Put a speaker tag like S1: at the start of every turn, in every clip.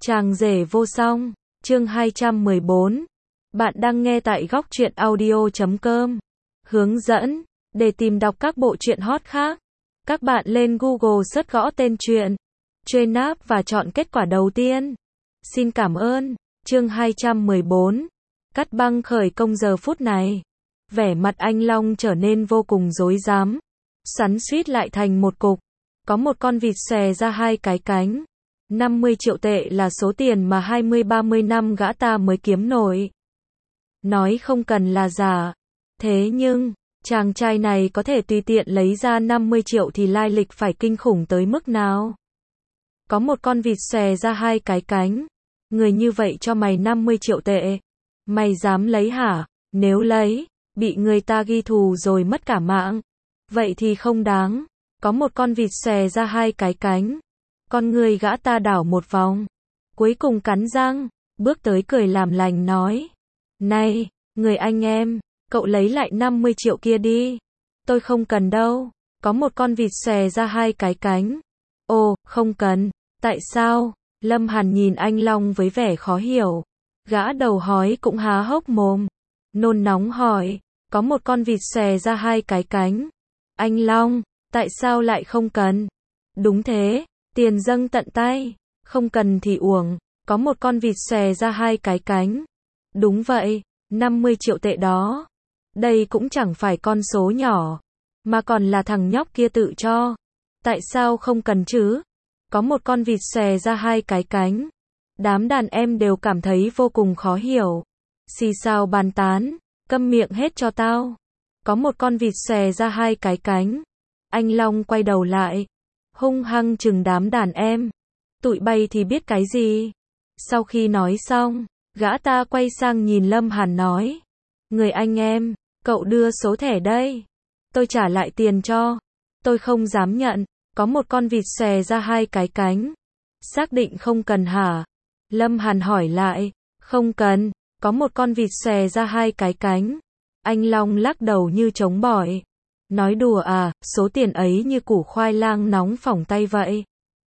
S1: Chàng rể vô song, chương 214. Bạn đang nghe tại góc truyện audio.com. Hướng dẫn, để tìm đọc các bộ truyện hot khác, các bạn lên Google search gõ tên truyện, truy nạp và chọn kết quả đầu tiên. Xin cảm ơn. Chương 214. Cắt băng khởi công giờ phút này. Vẻ mặt anh Long trở nên vô cùng rối rắm, xoắn xuýt lại thành một cục. Có một con vịt xòe ra hai cái cánh. 50 triệu tệ là số tiền mà 20-30 năm gã ta mới kiếm nổi. Nói không cần là giả. Thế nhưng, chàng trai này có thể tùy tiện lấy ra 50 triệu thì lai lịch phải kinh khủng tới mức nào? Có một con vịt xòe ra hai cái cánh. Người như vậy cho mày 50 triệu tệ. Mày dám lấy hả? Nếu lấy, bị người ta ghi thù rồi mất cả mạng. Vậy thì không đáng. Có một con vịt xòe ra hai cái cánh. Con người gã ta đảo một vòng. Cuối cùng cắn răng, bước tới cười làm lành nói. Này, người anh em, cậu lấy lại 50 triệu kia đi. Tôi không cần đâu. Có một con vịt xòe ra hai cái cánh. Ồ, không cần. Tại sao? Lâm Hàn nhìn anh Long với vẻ khó hiểu. Gã đầu hói cũng há hốc mồm. Nôn nóng hỏi. Có một con vịt xòe ra hai cái cánh. Anh Long, tại sao lại không cần? Đúng thế. Tiền dâng tận tay, không cần thì uổng. Có một con vịt xòe ra hai cái cánh. Đúng vậy, 50 triệu tệ đó. Đây cũng chẳng phải con số nhỏ, mà còn là thằng nhóc kia tự cho. Tại sao không cần chứ? Có một con vịt xòe ra hai cái cánh. Đám đàn em đều cảm thấy vô cùng khó hiểu. Xì xào bàn tán, câm miệng hết cho tao. Có một con vịt xòe ra hai cái cánh. Anh Long quay đầu lại, hung hăng chừng đám đàn em. Tụi bay thì biết cái gì? Sau khi nói xong, gã ta quay sang nhìn Lâm Hàn nói. Người anh em, cậu đưa số thẻ đây. Tôi trả lại tiền cho. Tôi không dám nhận. Có một con vịt xòe ra hai cái cánh. Xác định không cần hả? Lâm Hàn hỏi lại. Không cần. Có một con vịt xòe ra hai cái cánh. Anh Long lắc đầu như trống bỏi. Nói đùa à, số tiền ấy như củ khoai lang nóng phỏng tay vậy.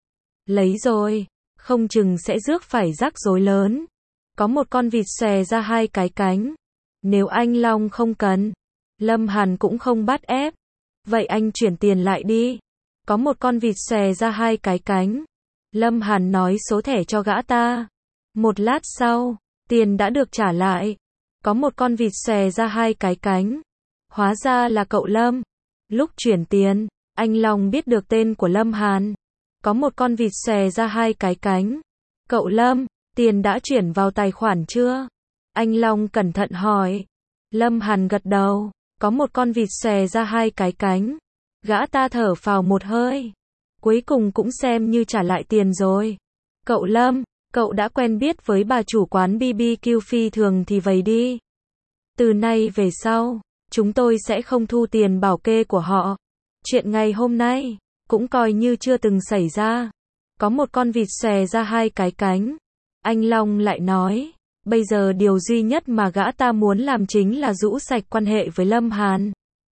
S1: Lấy rồi, không chừng sẽ rước phải rắc rối lớn. Có một con vịt xòe ra hai cái cánh. Nếu anh Long không cần, Lâm Hàn cũng không bắt ép. Vậy anh chuyển tiền lại đi. Có một con vịt xòe ra hai cái cánh. Lâm Hàn nói số thẻ cho gã ta. Một lát sau, tiền đã được trả lại. Có một con vịt xòe ra hai cái cánh. Hóa ra là cậu Lâm. Lúc chuyển tiền, anh Long biết được tên của Lâm Hàn. Có một con vịt xòe ra hai cái cánh. Cậu Lâm, tiền đã chuyển vào tài khoản chưa? Anh Long cẩn thận hỏi. Lâm Hàn gật đầu. Có một con vịt xòe ra hai cái cánh. Gã ta thở phào một hơi. Cuối cùng cũng xem như trả lại tiền rồi. Cậu Lâm, cậu đã quen biết với bà chủ quán BBQ phi thường thì vậy đi. Từ nay về sau, chúng tôi sẽ không thu tiền bảo kê của họ. Chuyện ngày hôm nay, cũng coi như chưa từng xảy ra. Có một con vịt xòe ra hai cái cánh. Anh Long lại nói, bây giờ điều duy nhất mà gã ta muốn làm chính là rũ sạch quan hệ với Lâm Hàn.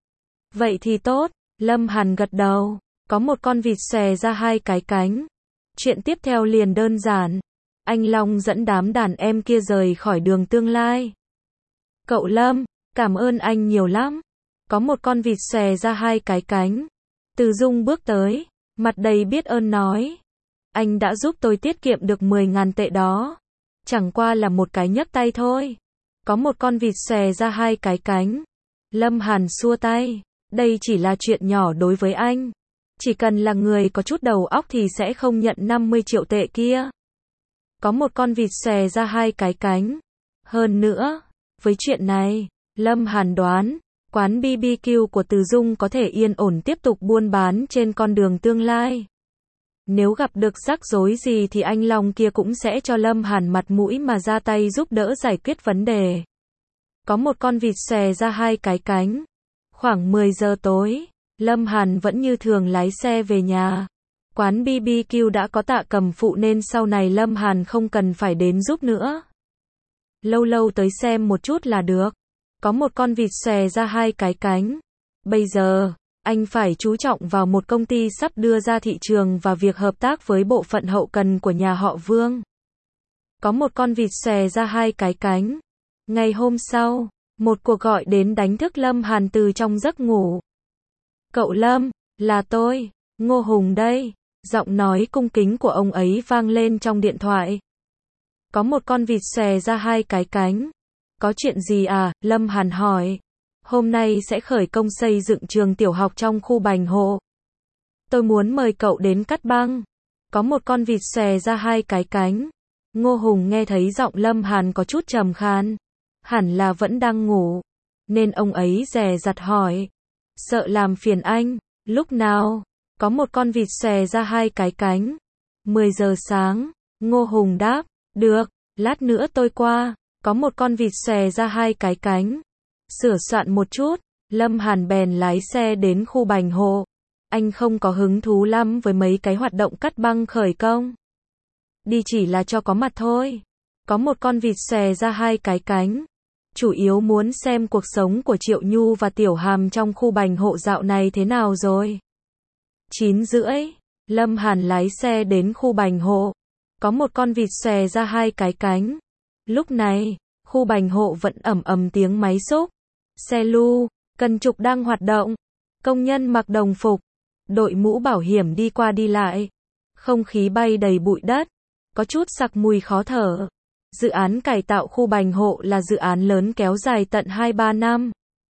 S1: Vậy thì tốt, Lâm Hàn gật đầu. Có một con vịt xòe ra hai cái cánh. Chuyện tiếp theo liền đơn giản. Anh Long dẫn đám đàn em kia rời khỏi đường tương lai. Cậu Lâm, cảm ơn anh nhiều lắm. Có một con vịt xòe ra hai cái cánh. Từ Dung bước tới, mặt đầy biết ơn nói. Anh đã giúp tôi tiết kiệm được 10.000 tệ đó. Chẳng qua là một cái nhấc tay thôi. Có một con vịt xòe ra hai cái cánh. Lâm Hàn xua tay. Đây chỉ là chuyện nhỏ đối với anh. Chỉ cần là người có chút đầu óc thì sẽ không nhận 50 triệu tệ kia. Có một con vịt xòe ra hai cái cánh. Hơn nữa, với chuyện này, Lâm Hàn đoán, quán BBQ của Từ Dung có thể yên ổn tiếp tục buôn bán trên con đường tương lai. Nếu gặp được rắc rối gì thì anh Long kia cũng sẽ cho Lâm Hàn mặt mũi mà ra tay giúp đỡ giải quyết vấn đề. Có một con vịt xòe ra hai cái cánh. Khoảng 10 giờ tối, Lâm Hàn vẫn như thường lái xe về nhà. Quán BBQ đã có Tạ Cầm phụ nên sau này Lâm Hàn không cần phải đến giúp nữa. Lâu lâu tới xem một chút là được. Có một con vịt xòe ra hai cái cánh. Bây giờ, anh phải chú trọng vào một công ty sắp đưa ra thị trường và việc hợp tác với bộ phận hậu cần của nhà họ Vương. có một con vịt xòe ra hai cái cánh. Ngày hôm sau, một cuộc gọi đến đánh thức Lâm Hàn từ trong giấc ngủ. Cậu Lâm, là tôi, Ngô Hùng đây. Giọng nói cung kính của ông ấy vang lên trong điện thoại. Có một con vịt xòe ra hai cái cánh. Có chuyện gì à? Lâm Hàn hỏi. Hôm nay sẽ khởi công xây dựng trường tiểu học trong khu Bành Hộ. Tôi muốn mời cậu đến cắt băng. Có một con vịt xòe ra hai cái cánh. Ngô Hùng nghe thấy giọng Lâm Hàn có chút trầm khan. Hẳn là vẫn đang ngủ. Nên ông ấy dè dặt hỏi. Sợ làm phiền anh. Lúc nào? Có một con vịt xòe ra hai cái cánh. 10 giờ sáng. Ngô Hùng đáp. Được, lát nữa tôi qua. Có một con vịt xòe ra hai cái cánh. Sửa soạn một chút, Lâm Hàn bèn lái xe đến khu Bành Hộ. Anh không có hứng thú lắm với mấy cái hoạt động cắt băng khởi công. Đi chỉ là cho có mặt thôi. Có một con vịt xòe ra hai cái cánh. Chủ yếu muốn xem cuộc sống của Triệu Nhu và Tiểu Hàm trong khu Bành Hộ dạo này thế nào rồi. 9:30, Lâm Hàn lái xe đến khu Bành Hộ. Có một con vịt xòe ra hai cái cánh. Lúc này, khu Bành Hộ vẫn ầm ầm tiếng máy xúc. Xe lu, cần trục đang hoạt động. Công nhân mặc đồng phục, đội mũ bảo hiểm đi qua đi lại. Không khí bay đầy bụi đất, có chút sặc mùi khó thở. Dự án cải tạo khu Bành Hộ là dự án lớn kéo dài tận 2-3 năm.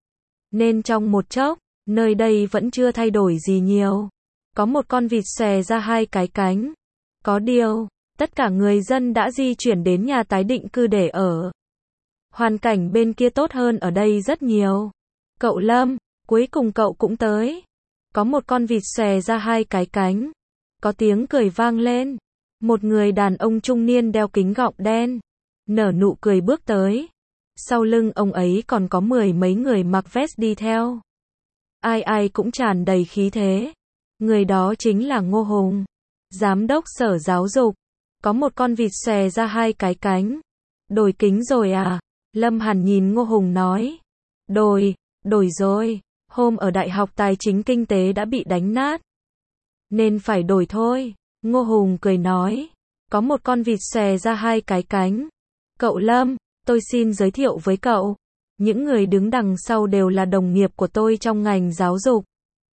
S1: Nên trong một chốc, nơi đây vẫn chưa thay đổi gì nhiều. Có một con vịt xòe ra hai cái cánh. Có điều, tất cả người dân đã di chuyển đến nhà tái định cư để ở. Hoàn cảnh bên kia tốt hơn ở đây rất nhiều. Cậu Lâm, cuối cùng cậu cũng tới. Có một con vịt xòe ra hai cái cánh. Có tiếng cười vang lên. Một người đàn ông trung niên đeo kính gọng đen, nở nụ cười bước tới. Sau lưng ông ấy còn có 10 mấy người mặc vest đi theo. Ai ai cũng tràn đầy khí thế. Người đó chính là Ngô Hùng, giám đốc sở giáo dục. Có một con vịt xòe ra hai cái cánh. Đổi kính rồi à? Lâm Hàn nhìn Ngô Hùng nói. Đổi rồi. Hôm ở Đại học Tài chính Kinh tế đã bị đánh nát. Nên phải đổi thôi. Ngô Hùng cười nói. Có một con vịt xòe ra hai cái cánh. Cậu Lâm, tôi xin giới thiệu với cậu. Những người đứng đằng sau đều là đồng nghiệp của tôi trong ngành giáo dục.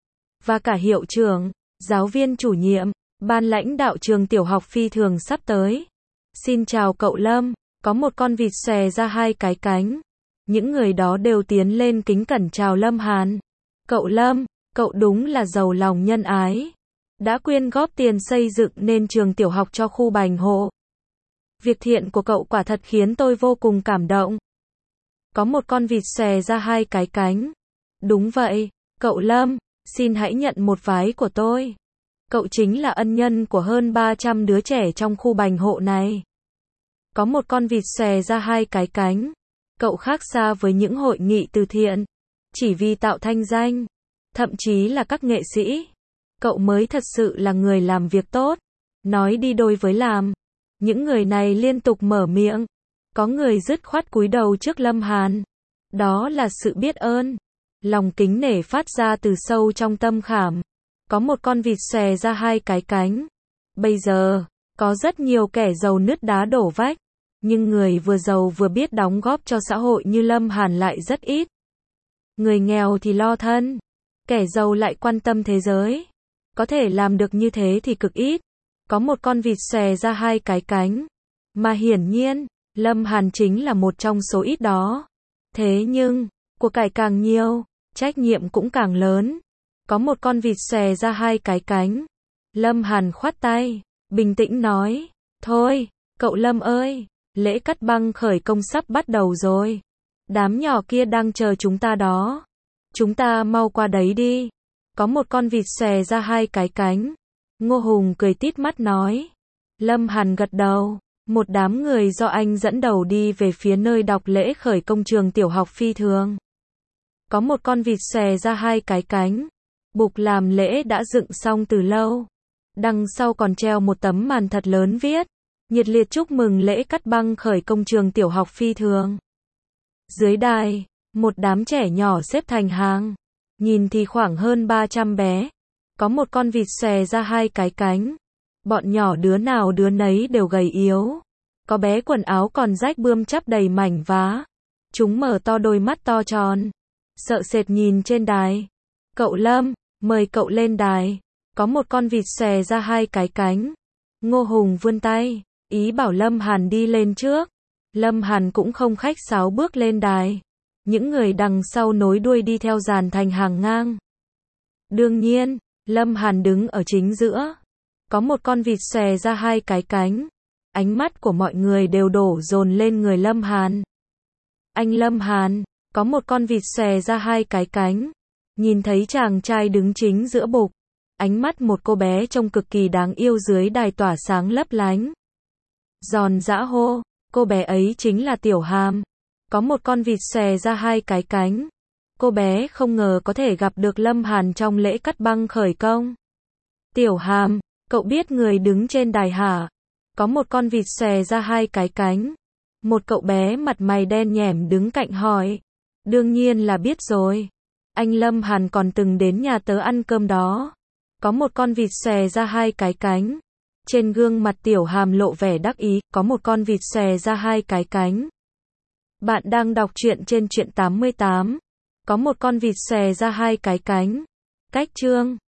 S1: Và cả hiệu trưởng, giáo viên chủ nhiệm, ban lãnh đạo trường tiểu học Phi Thường sắp tới. Xin chào cậu Lâm. Có một con vịt xòe ra hai cái cánh. Những người đó đều tiến lên kính cẩn chào Lâm Hàn. Cậu Lâm, cậu đúng là giàu lòng nhân ái. Đã quyên góp tiền xây dựng nên trường tiểu học cho khu Bành Hộ. Việc thiện của cậu quả thật khiến tôi vô cùng cảm động. Có một con vịt xòe ra hai cái cánh. Đúng vậy, cậu Lâm, xin hãy nhận một vái của tôi. Cậu chính là ân nhân của hơn 300 đứa trẻ trong khu Bành Hộ này. Có một con vịt xòe ra hai cái cánh. Cậu khác xa với những hội nghị từ thiện, chỉ vì tạo thanh danh, thậm chí là các nghệ sĩ. Cậu mới thật sự là người làm việc tốt. Nói đi đôi với làm. Những người này liên tục mở miệng. Có người dứt khoát cúi đầu trước Lâm Hàn. Đó là sự biết ơn. Lòng kính nể phát ra từ sâu trong tâm khảm. Có một con vịt xòe ra hai cái cánh. Bây giờ, có rất nhiều kẻ giàu nứt đá đổ vách. Nhưng người vừa giàu vừa biết đóng góp cho xã hội như Lâm Hàn lại rất ít. Người nghèo thì lo thân. Kẻ giàu lại quan tâm thế giới. Có thể làm được như thế thì cực ít. Có một con vịt xòe ra hai cái cánh. Mà hiển nhiên, Lâm Hàn chính là một trong số ít đó. Thế nhưng, của cải càng nhiều, trách nhiệm cũng càng lớn. Có một con vịt xòe ra hai cái cánh. Lâm Hàn khoát tay, bình tĩnh nói. Thôi, cậu Lâm ơi, lễ cắt băng khởi công sắp bắt đầu rồi. Đám nhỏ kia đang chờ chúng ta đó. Chúng ta mau qua đấy đi. Có một con vịt xòe ra hai cái cánh. Ngô Hùng cười tít mắt nói. Lâm Hàn gật đầu. Một đám người do anh dẫn đầu đi về phía nơi đọc lễ khởi công trường tiểu học Phi Thường. Có một con vịt xòe ra hai cái cánh. Bục làm lễ đã dựng xong từ lâu. Đằng sau còn treo một tấm màn thật lớn viết. Nhiệt liệt chúc mừng lễ cắt băng khởi công trường tiểu học Phi Thường. Dưới đài, một đám trẻ nhỏ xếp thành hàng. Nhìn thì khoảng hơn 300 bé. Có một con vịt xòe ra hai cái cánh. Bọn nhỏ đứa nào đứa nấy đều gầy yếu. Có bé quần áo còn rách bươm chắp đầy mảnh vá. Chúng mở to đôi mắt to tròn. Sợ sệt nhìn trên đài. Cậu Lâm, mời cậu lên đài. Có một con vịt xòe ra hai cái cánh. Ngô Hùng vươn tay, ý bảo Lâm Hàn đi lên trước. Lâm Hàn cũng không khách sáo bước lên đài. Những người đằng sau nối đuôi đi theo dàn thành hàng ngang. Đương nhiên, Lâm Hàn đứng ở chính giữa. Có một con vịt xòe ra hai cái cánh. Ánh mắt của mọi người đều đổ dồn lên người Lâm Hàn. Anh Lâm Hàn, có một con vịt xòe ra hai cái cánh. Nhìn thấy chàng trai đứng chính giữa bục. Ánh mắt một cô bé trông cực kỳ đáng yêu dưới đài tỏa sáng lấp lánh. Giòn giã hô, cô bé ấy chính là Tiểu Hàm. Có một con vịt xòe ra hai cái cánh. Cô bé không ngờ có thể gặp được Lâm Hàn trong lễ cắt băng khởi công. Tiểu Hàm, cậu biết người đứng trên đài hả? Có một con vịt xòe ra hai cái cánh. Một cậu bé mặt mày đen nhẻm đứng cạnh hỏi. Đương nhiên là biết rồi. Anh Lâm Hàn còn từng đến nhà tớ ăn cơm đó. Có một con vịt xòe ra hai cái cánh. Trên gương mặt Tiểu Hàm lộ vẻ đắc ý. Có một con vịt xòe ra hai cái cánh. Bạn đang đọc truyện trên truyện 88. Có một con vịt xòe ra hai cái cánh. Cách chương